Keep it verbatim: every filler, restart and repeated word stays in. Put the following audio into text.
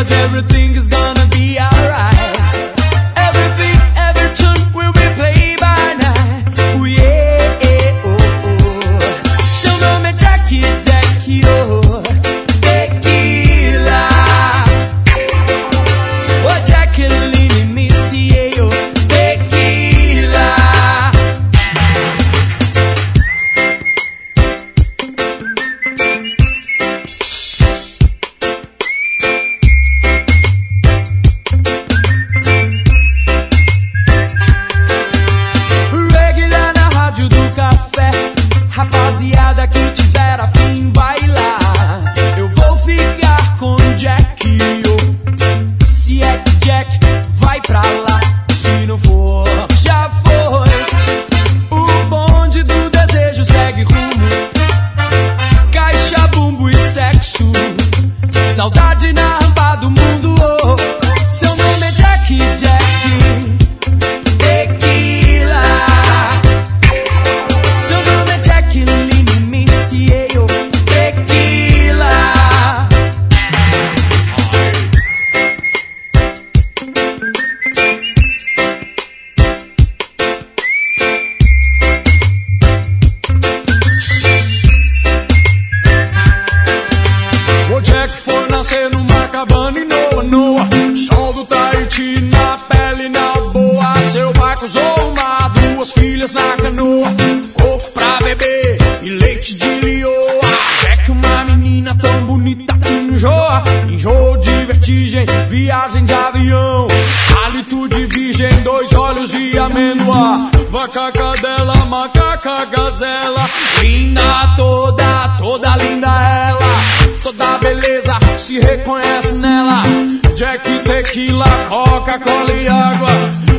cause everything is gonna be alright. Everything, every tune will be played by night. Oh yeah, oh oh. Seu nome é Jack, Jack, oh. Tequila. Oh, Jacqueline Misty, oh. Tequila. Regular na rádio do café. Rapaziada que tiver afim, vai lá. Eu vou ficar com Jack, oh. Se é que Jack vai pra lá. Se não for, já foi. O bonde do desejo segue rumo. Caixa, bumbo e sexo. Saudade na rampa do mundo, oh. Seu nome é Jack, Jack. Tequila. Seu nome é Jacqueline Misty, oh. Tequila. O Jack foi nascer numa cabana em Noa, Noa. Sol do Tahiti na pele, na boa. Seu pai cruzou o mar, duas filhas na canoa. Coco pra beber e leite de lioa. Jack, uma menina tão bonita que enjoa. Enjoo de vertigem, viagem de avião. Hálito de virgem, dois olhos de amêndoa. Vaca, cadela, macaca, gazela. Linda toda, toda linda ela. Toda beleza se reconhece nela. Jack, tequila, Coca-Cola e água.